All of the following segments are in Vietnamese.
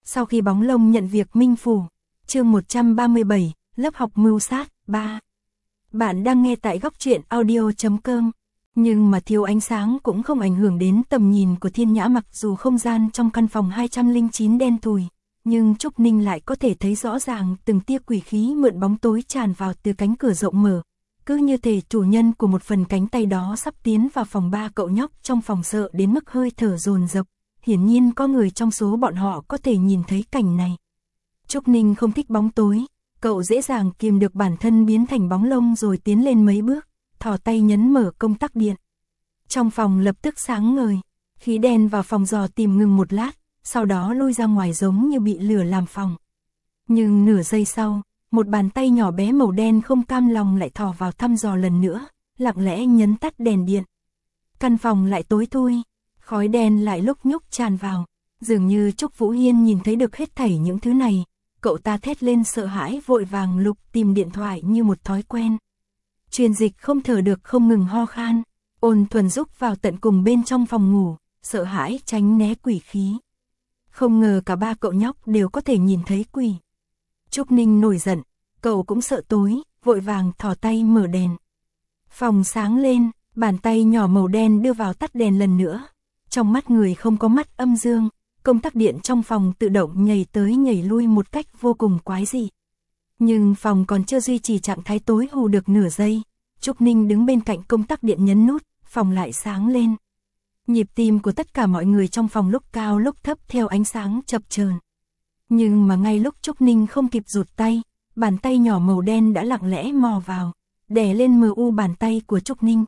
Sau khi bóng lông nhận việc minh phủ. Chương 137, lớp học mưu sát, 3. Bạn đang nghe tại góc truyện audio.com. Nhưng mà thiếu ánh sáng cũng không ảnh hưởng đến tầm nhìn của Thiên Nhã, mặc dù không gian trong căn phòng 209 đen thui, nhưng Trúc Ninh lại có thể thấy rõ ràng từng tia quỷ khí mượn bóng tối tràn vào từ cánh cửa rộng mở. Cứ như thể chủ nhân của một phần cánh tay đó sắp tiến vào phòng. Ba cậu nhóc trong phòng sợ đến mức hơi thở dồn dập, hiển nhiên có người trong số bọn họ có thể nhìn thấy cảnh này. Trúc Ninh không thích bóng tối, cậu dễ dàng kìm được bản thân biến thành bóng lông rồi tiến lên mấy bước, thò tay nhấn mở công tắc điện. Trong phòng lập tức sáng ngời, khí đen vào phòng dò tìm ngừng một lát, sau đó lôi ra ngoài giống như bị lửa làm phòng. Nhưng nửa giây sau, một bàn tay nhỏ bé màu đen không cam lòng lại thò vào thăm dò lần nữa, lặng lẽ nhấn tắt đèn điện. Căn phòng lại tối thui, khói đen lại lúc nhúc tràn vào, dường như Trúc Vũ Hiên nhìn thấy được hết thảy những thứ này. Cậu ta thét lên sợ hãi, vội vàng lục tìm điện thoại như một thói quen. Truyền dịch không thở được không ngừng ho khan, Ôn Thuần rúc vào tận cùng bên trong phòng ngủ, sợ hãi tránh né quỷ khí. Không ngờ cả ba cậu nhóc đều có thể nhìn thấy quỷ. Trúc Ninh nổi giận, cậu cũng sợ tối, vội vàng thò tay mở đèn. Phòng sáng lên, bàn tay nhỏ màu đen đưa vào tắt đèn lần nữa. Trong mắt người không có mắt âm dương, công tắc điện trong phòng tự động nhảy tới nhảy lui một cách vô cùng quái dị. Nhưng phòng còn chưa duy trì trạng thái tối hù được nửa giây, Trúc Ninh đứng bên cạnh công tắc điện nhấn nút, phòng lại sáng lên. Nhịp tim của tất cả mọi người trong phòng lúc cao lúc thấp theo ánh sáng chập chờn. Nhưng mà ngay lúc Trúc Ninh không kịp rụt tay, bàn tay nhỏ màu đen đã lặng lẽ mò vào, đè lên mờ u bàn tay của Trúc Ninh.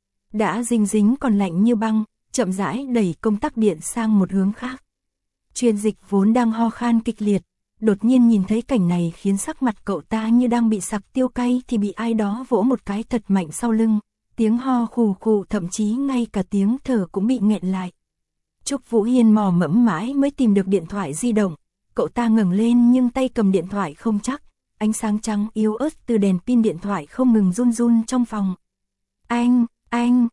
Đã dính dính còn lạnh như băng, chậm rãi đẩy công tắc điện sang một hướng khác. Truyền dịch vốn đang ho khan kịch liệt, đột nhiên nhìn thấy cảnh này khiến sắc mặt cậu ta như đang bị sặc tiêu cay thì bị ai đó vỗ một cái thật mạnh sau lưng. Tiếng ho khù khù, thậm chí ngay cả tiếng thở cũng bị nghẹn lại. Trúc Vũ Hiên mò mẫm mãi mới tìm được điện thoại di động. Cậu ta ngẩng lên nhưng tay cầm điện thoại không chắc. Ánh sáng trắng yếu ớt từ đèn pin điện thoại không ngừng run run trong phòng. Anh,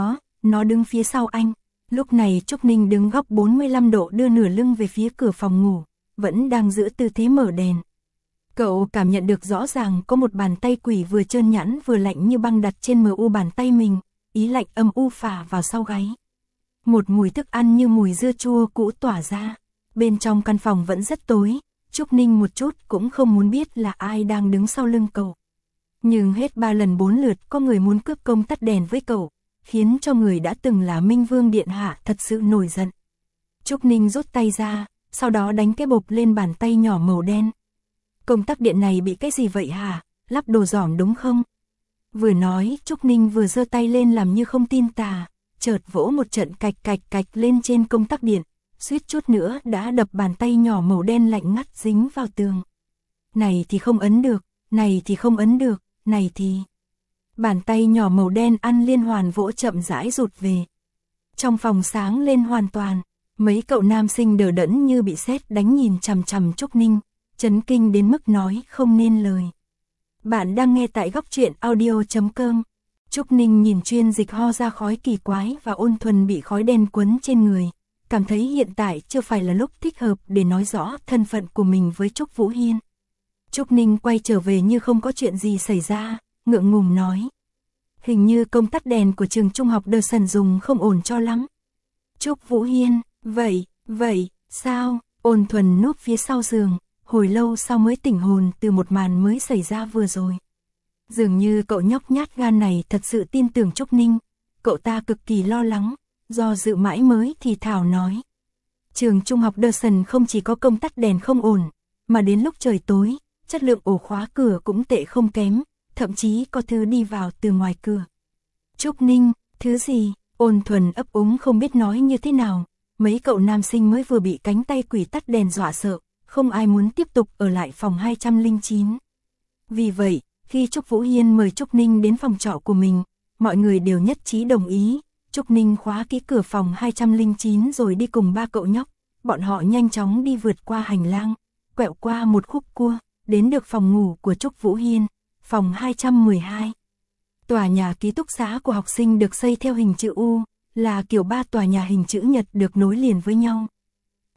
nó đứng phía sau anh. Lúc này Trúc Ninh đứng góc 45 độ đưa nửa lưng về phía cửa phòng ngủ, vẫn đang giữ tư thế mở đèn. Cậu cảm nhận được rõ ràng có một bàn tay quỷ vừa trơn nhẵn vừa lạnh như băng đặt trên mờ u bàn tay mình, ý lạnh âm u phả vào sau gáy. Một mùi thức ăn như mùi dưa chua cũ tỏa ra. Bên trong căn phòng vẫn rất tối, Trúc Ninh một chút cũng không muốn biết là ai đang đứng sau lưng cậu. Nhưng hết 3 lần 4 lượt có người muốn cướp công tắt đèn với cậu, khiến cho người đã từng là Minh Vương Điện Hạ thật sự nổi giận. Trúc Ninh rút tay ra, sau đó đánh cái bộp lên bàn tay nhỏ màu đen. Công tắc điện này bị cái gì vậy hả? Lắp đồ giỏm đúng không? Vừa nói, Trúc Ninh vừa giơ tay lên làm như không tin tà, chợt vỗ một trận cạch cạch cạch lên trên công tắc điện, suýt chút nữa đã đập bàn tay nhỏ màu đen lạnh ngắt dính vào tường. Này thì không ấn được, này thì không ấn được, này thì... Bàn tay nhỏ màu đen ăn liên hoàn vỗ chậm rãi rụt về. Trong phòng sáng lên hoàn toàn, mấy cậu nam sinh đờ đẫn như bị sét đánh nhìn chằm chằm Trúc Ninh, chấn kinh đến mức nói không nên lời. Bạn đang nghe tại góc truyện audio.com. Trúc Ninh nhìn chuyên dịch ho ra khói kỳ quái và Ôn Thuần bị khói đen quấn trên người, cảm thấy hiện tại chưa phải là lúc thích hợp để nói rõ thân phận của mình với Trúc Vũ Hiên. Trúc Ninh quay trở về như không có chuyện gì xảy ra, ngượng ngùng nói. Hình như công tắc đèn của trường trung học Đờ Sần dùng không ổn cho lắm. Trúc Vũ Hiên, vậy, sao? Ôn Thuần núp phía sau giường, hồi lâu sau mới tỉnh hồn từ một màn mới xảy ra vừa rồi. Dường như cậu nhóc nhát gan này thật sự tin tưởng Trúc Ninh, cậu ta cực kỳ lo lắng, do dự mãi mới thì thảo nói. Trường trung học Đờ Sần không chỉ có công tắc đèn không ổn, mà đến lúc trời tối, chất lượng ổ khóa cửa cũng tệ không kém, thậm chí có thứ đi vào từ ngoài cửa. Trúc Ninh, thứ gì? Ôn Thuần ấp úng không biết nói như thế nào, mấy cậu nam sinh mới vừa bị cánh tay quỷ tắt đèn dọa sợ, không ai muốn tiếp tục ở lại phòng 209. Vì vậy, khi Trúc Vũ Hiên mời Trúc Ninh đến phòng trọ của mình, mọi người đều nhất trí đồng ý. Trúc Ninh khóa kỹ cửa phòng 209 rồi đi cùng ba cậu nhóc, bọn họ nhanh chóng đi vượt qua hành lang, quẹo qua một khúc cua, đến được phòng ngủ của Trúc Vũ Hiên, phòng 212. Tòa nhà ký túc xá của học sinh được xây theo hình chữ U, là kiểu 3 tòa nhà hình chữ nhật được nối liền với nhau.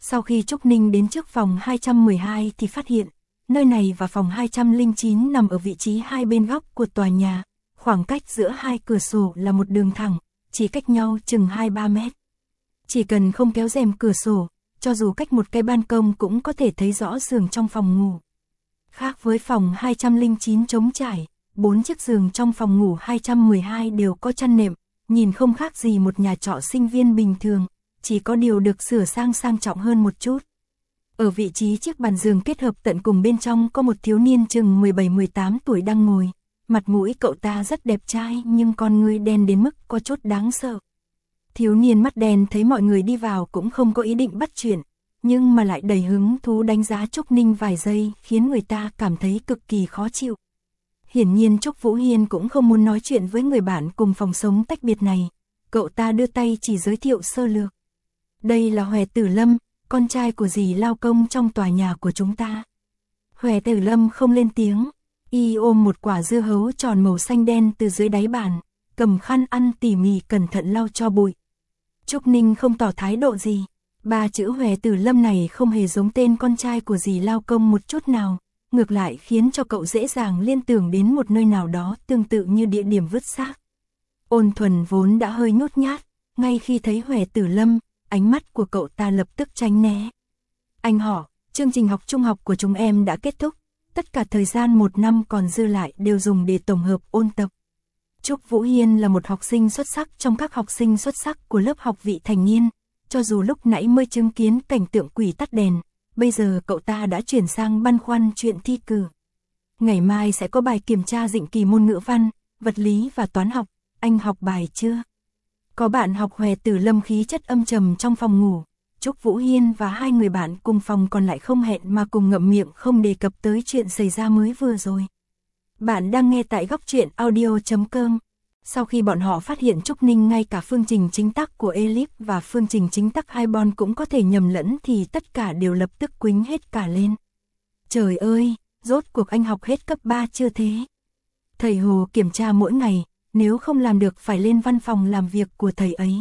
Sau khi Trúc Ninh đến trước phòng 212 thì phát hiện, nơi này và phòng 209 nằm ở vị trí hai bên góc của tòa nhà, khoảng cách giữa hai cửa sổ là một đường thẳng, chỉ cách nhau chừng 2-3 mét. Chỉ cần không kéo rèm cửa sổ, cho dù cách một cái ban công cũng có thể thấy rõ giường trong phòng ngủ. Khác với phòng 209 trống trải, 4 chiếc giường trong phòng ngủ 212 đều có chăn nệm, nhìn không khác gì một nhà trọ sinh viên bình thường, chỉ có điều được sửa sang trọng hơn một chút. Ở vị trí chiếc bàn giường kết hợp tận cùng bên trong có một thiếu niên chừng 17-18 tuổi đang ngồi, mặt mũi cậu ta rất đẹp trai nhưng con ngươi đen đến mức có chút đáng sợ. Thiếu niên mắt đen thấy mọi người đi vào cũng không có ý định bắt chuyện, nhưng mà lại đầy hứng thú đánh giá Trúc Ninh vài giây khiến người ta cảm thấy cực kỳ khó chịu. Hiển nhiên Trúc Vũ Hiên cũng không muốn nói chuyện với người bạn cùng phòng sống tách biệt này, cậu ta đưa tay chỉ giới thiệu sơ lược. Đây là Hòe Tử Lâm, con trai của dì lao công trong tòa nhà của chúng ta. Hòe Tử Lâm không lên tiếng, y ôm một quả dưa hấu tròn màu xanh đen từ dưới đáy bàn, cầm khăn ăn tỉ mỉ cẩn thận lau cho bụi. Trúc Ninh không tỏ thái độ gì, ba chữ Hòe Tử Lâm này không hề giống tên con trai của dì lao công một chút nào, ngược lại khiến cho cậu dễ dàng liên tưởng đến một nơi nào đó tương tự như địa điểm vứt xác. Ôn Thuần vốn đã hơi nhút nhát, ngay khi thấy Hòe Tử Lâm, ánh mắt của cậu ta lập tức tránh né. Anh họ, chương trình học trung học của chúng em đã kết thúc, tất cả thời gian 1 năm còn dư lại đều dùng để tổng hợp ôn tập. Trúc Vũ Hiên là một học sinh xuất sắc trong các học sinh xuất sắc của lớp học vị thành niên, cho dù lúc nãy mới chứng kiến cảnh tượng quỷ tắt đèn, bây giờ cậu ta đã chuyển sang băn khoăn chuyện thi cử. Ngày mai sẽ có bài kiểm tra định kỳ môn ngữ văn, vật lý và toán học, anh học bài chưa? Có bạn học Hòe Tử Lâm khí chất âm trầm trong phòng ngủ, Trúc Vũ Hiên và hai người bạn cùng phòng còn lại không hẹn mà cùng ngậm miệng không đề cập tới chuyện xảy ra mới vừa rồi. Bạn đang nghe tại góc truyện audio.com. Sau khi bọn họ phát hiện Trúc Ninh ngay cả phương trình chính tắc của Elip và phương trình chính tắc Hybon cũng có thể nhầm lẫn thì tất cả đều lập tức quýnh hết cả lên. Trời ơi, rốt cuộc anh học hết cấp 3 chưa thế? Thầy Hồ kiểm tra mỗi ngày, nếu không làm được phải lên văn phòng làm việc của thầy ấy.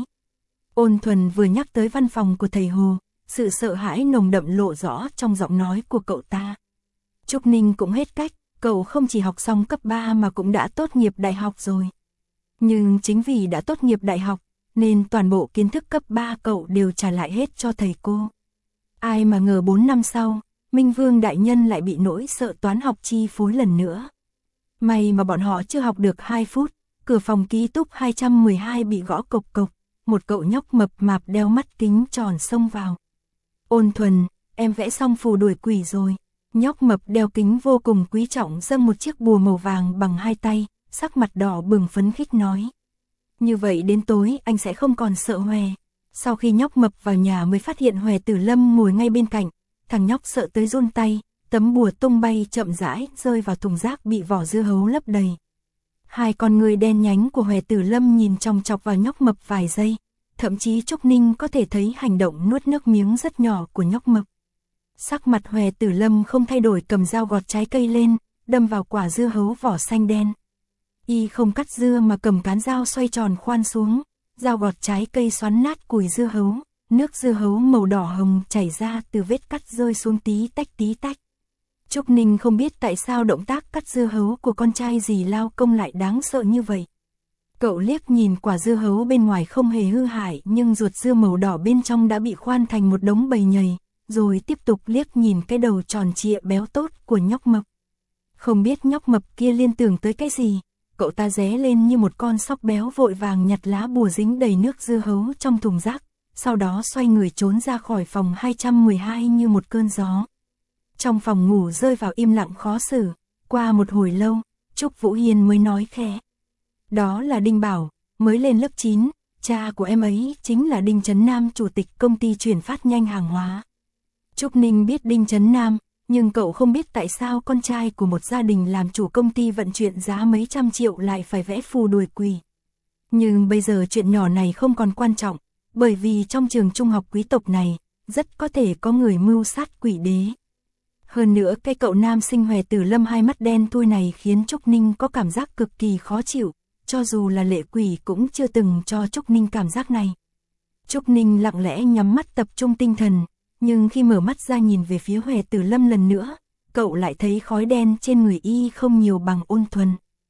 Ôn Thuần vừa nhắc tới văn phòng của thầy Hồ, sự sợ hãi nồng đậm lộ rõ trong giọng nói của cậu ta. Trúc Ninh cũng hết cách, cậu không chỉ học xong cấp 3 mà cũng đã tốt nghiệp đại học rồi. Nhưng chính vì đã tốt nghiệp đại học, nên toàn bộ kiến thức cấp 3 cậu đều trả lại hết cho thầy cô. Ai mà ngờ 4 năm sau, Minh Vương đại nhân lại bị nỗi sợ toán học chi phối lần nữa. May mà bọn họ chưa học được 2 phút, cửa phòng ký túc 212 bị gõ cộc cộc, một cậu nhóc mập mạp đeo mắt kính tròn xông vào. Ôn Thuần, em vẽ xong phù đuổi quỷ rồi. Nhóc mập đeo kính vô cùng quý trọng dâng một chiếc bùa màu vàng bằng hai tay, sắc mặt đỏ bừng phấn khích nói. Như vậy đến tối anh sẽ không còn sợ Hòe. Sau khi nhóc mập vào nhà mới phát hiện Hòe Tử Lâm ngồi ngay bên cạnh, thằng nhóc sợ tới run tay, tấm bùa tung bay chậm rãi rơi vào thùng rác bị vỏ dưa hấu lấp đầy. Hai con người đen nhánh của Hòe Tử Lâm nhìn chòng chọc vào nhóc mập vài giây, thậm chí Trúc Ninh có thể thấy hành động nuốt nước miếng rất nhỏ của nhóc mập. Sắc mặt Hòe Tử Lâm không thay đổi, cầm dao gọt trái cây lên, đâm vào quả dưa hấu vỏ xanh đen. Y không cắt dưa mà cầm cán dao xoay tròn khoan xuống, dao gọt trái cây xoắn nát cùi dưa hấu, nước dưa hấu màu đỏ hồng chảy ra từ vết cắt rơi xuống tí tách. Trúc Ninh không biết tại sao động tác cắt dưa hấu của con trai dì lao công lại đáng sợ như vậy. Cậu liếc nhìn quả dưa hấu bên ngoài không hề hư hại nhưng ruột dưa màu đỏ bên trong đã bị khoan thành một đống bầy nhầy, rồi tiếp tục liếc nhìn cái đầu tròn trịa béo tốt của nhóc mập. Không biết nhóc mập kia liên tưởng tới cái gì, cậu ta ré lên như một con sóc béo vội vàng nhặt lá bùa dính đầy nước dưa hấu trong thùng rác, sau đó xoay người trốn ra khỏi phòng 212 như một cơn gió. Trong phòng ngủ rơi vào im lặng khó xử, qua một hồi lâu, Trúc Vũ Hiên mới nói khẽ. Đó là Đinh Bảo, mới lên lớp 9, cha của em ấy chính là Đinh Trấn Nam, chủ tịch công ty chuyển phát nhanh hàng hóa. Trúc Ninh biết Đinh Trấn Nam, nhưng cậu không biết tại sao con trai của một gia đình làm chủ công ty vận chuyển giá mấy trăm triệu lại phải vẽ phù đuổi quỷ. Nhưng bây giờ chuyện nhỏ này không còn quan trọng, bởi vì trong trường trung học quý tộc này, rất có thể có người mưu sát quỷ đế. Hơn nữa cái cậu nam sinh Hòe Tử Lâm hai mắt đen thui này khiến Trúc Ninh có cảm giác cực kỳ khó chịu, cho dù là lệ quỷ cũng chưa từng cho Trúc Ninh cảm giác này. Trúc Ninh lặng lẽ nhắm mắt tập trung tinh thần, Nhưng khi mở mắt ra nhìn về phía Hoè Tử Lâm lần nữa, cậu lại thấy khói đen trên người y không nhiều bằng Ôn Thuần.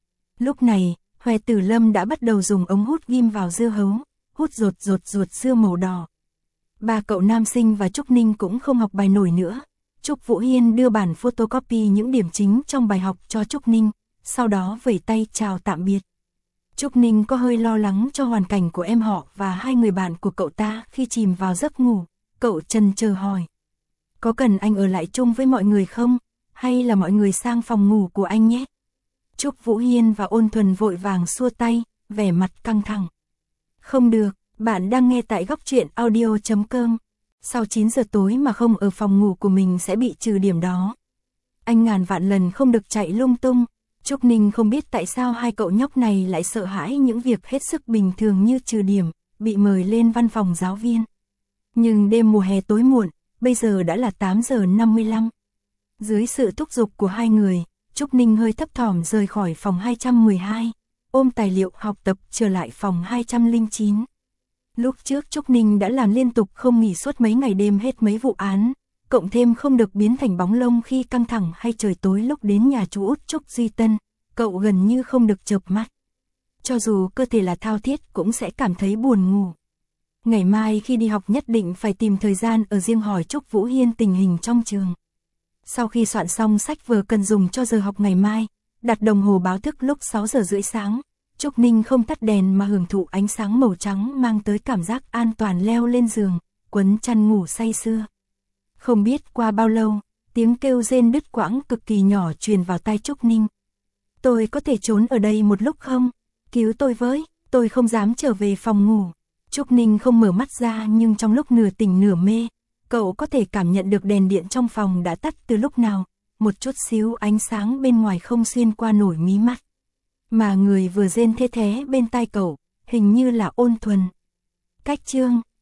Lúc này, Hoè Tử Lâm đã bắt đầu dùng ống hút ghim vào dưa hấu, hút ruột dưa màu đỏ. Ba cậu nam sinh và Trúc Ninh cũng không học bài nổi nữa. Trúc Vũ Hiên đưa bản photocopy những điểm chính trong bài học cho Trúc Ninh, sau đó vẫy tay chào tạm biệt. Trúc Ninh có hơi lo lắng cho hoàn cảnh của em họ và hai người bạn của cậu ta khi chìm vào giấc ngủ. Cậu chần chờ hỏi: có cần anh ở lại chung với mọi người không? Hay là mọi người sang phòng ngủ của anh nhé? Trúc Vũ Hiên và Ôn Thuần vội vàng xua tay, vẻ mặt căng thẳng. Không được, bạn đang nghe tại Góc Truyện Audio.com. Sau 9 giờ tối mà không ở phòng ngủ của mình sẽ bị trừ điểm đó. Anh ngàn vạn lần không được chạy lung tung. Trúc Ninh không biết tại sao hai cậu nhóc này lại sợ hãi những việc hết sức bình thường như trừ điểm, bị mời lên văn phòng giáo viên. Nhưng đêm mùa hè tối muộn, bây giờ đã là 8 giờ 55. Dưới sự thúc giục của hai người, Trúc Ninh hơi thấp thỏm rời khỏi phòng 212, ôm tài liệu học tập trở lại phòng 209. Lúc trước Trúc Ninh đã làm liên tục không nghỉ suốt mấy ngày đêm hết mấy vụ án, cộng thêm không được biến thành bóng lông khi căng thẳng hay trời tối lúc đến nhà chú út Trúc Duy Tân, cậu gần như không được chợp mắt. Cho dù cơ thể là thao thiết cũng sẽ cảm thấy buồn ngủ. Ngày mai khi đi học nhất định phải tìm thời gian ở riêng hỏi Trúc Vũ Hiên tình hình trong trường. Sau khi soạn xong sách vở cần dùng cho giờ học ngày mai, đặt đồng hồ báo thức lúc 6 giờ rưỡi sáng, Trúc Ninh không tắt đèn mà hưởng thụ ánh sáng màu trắng mang tới cảm giác an toàn leo lên giường, quấn chăn ngủ say sưa. Không biết qua bao lâu, tiếng kêu rên đứt quãng cực kỳ nhỏ truyền vào tai Trúc Ninh. Tôi có thể trốn ở đây một lúc không? Cứu tôi với, tôi không dám trở về phòng ngủ. Trúc Ninh không mở mắt ra nhưng trong lúc nửa tỉnh nửa mê, cậu có thể cảm nhận được đèn điện trong phòng đã tắt từ lúc nào, một chút xíu ánh sáng bên ngoài không xuyên qua nổi mí mắt. Mà người vừa rên thê thé bên tai cậu, hình như là Ôn Thuần. Cách chương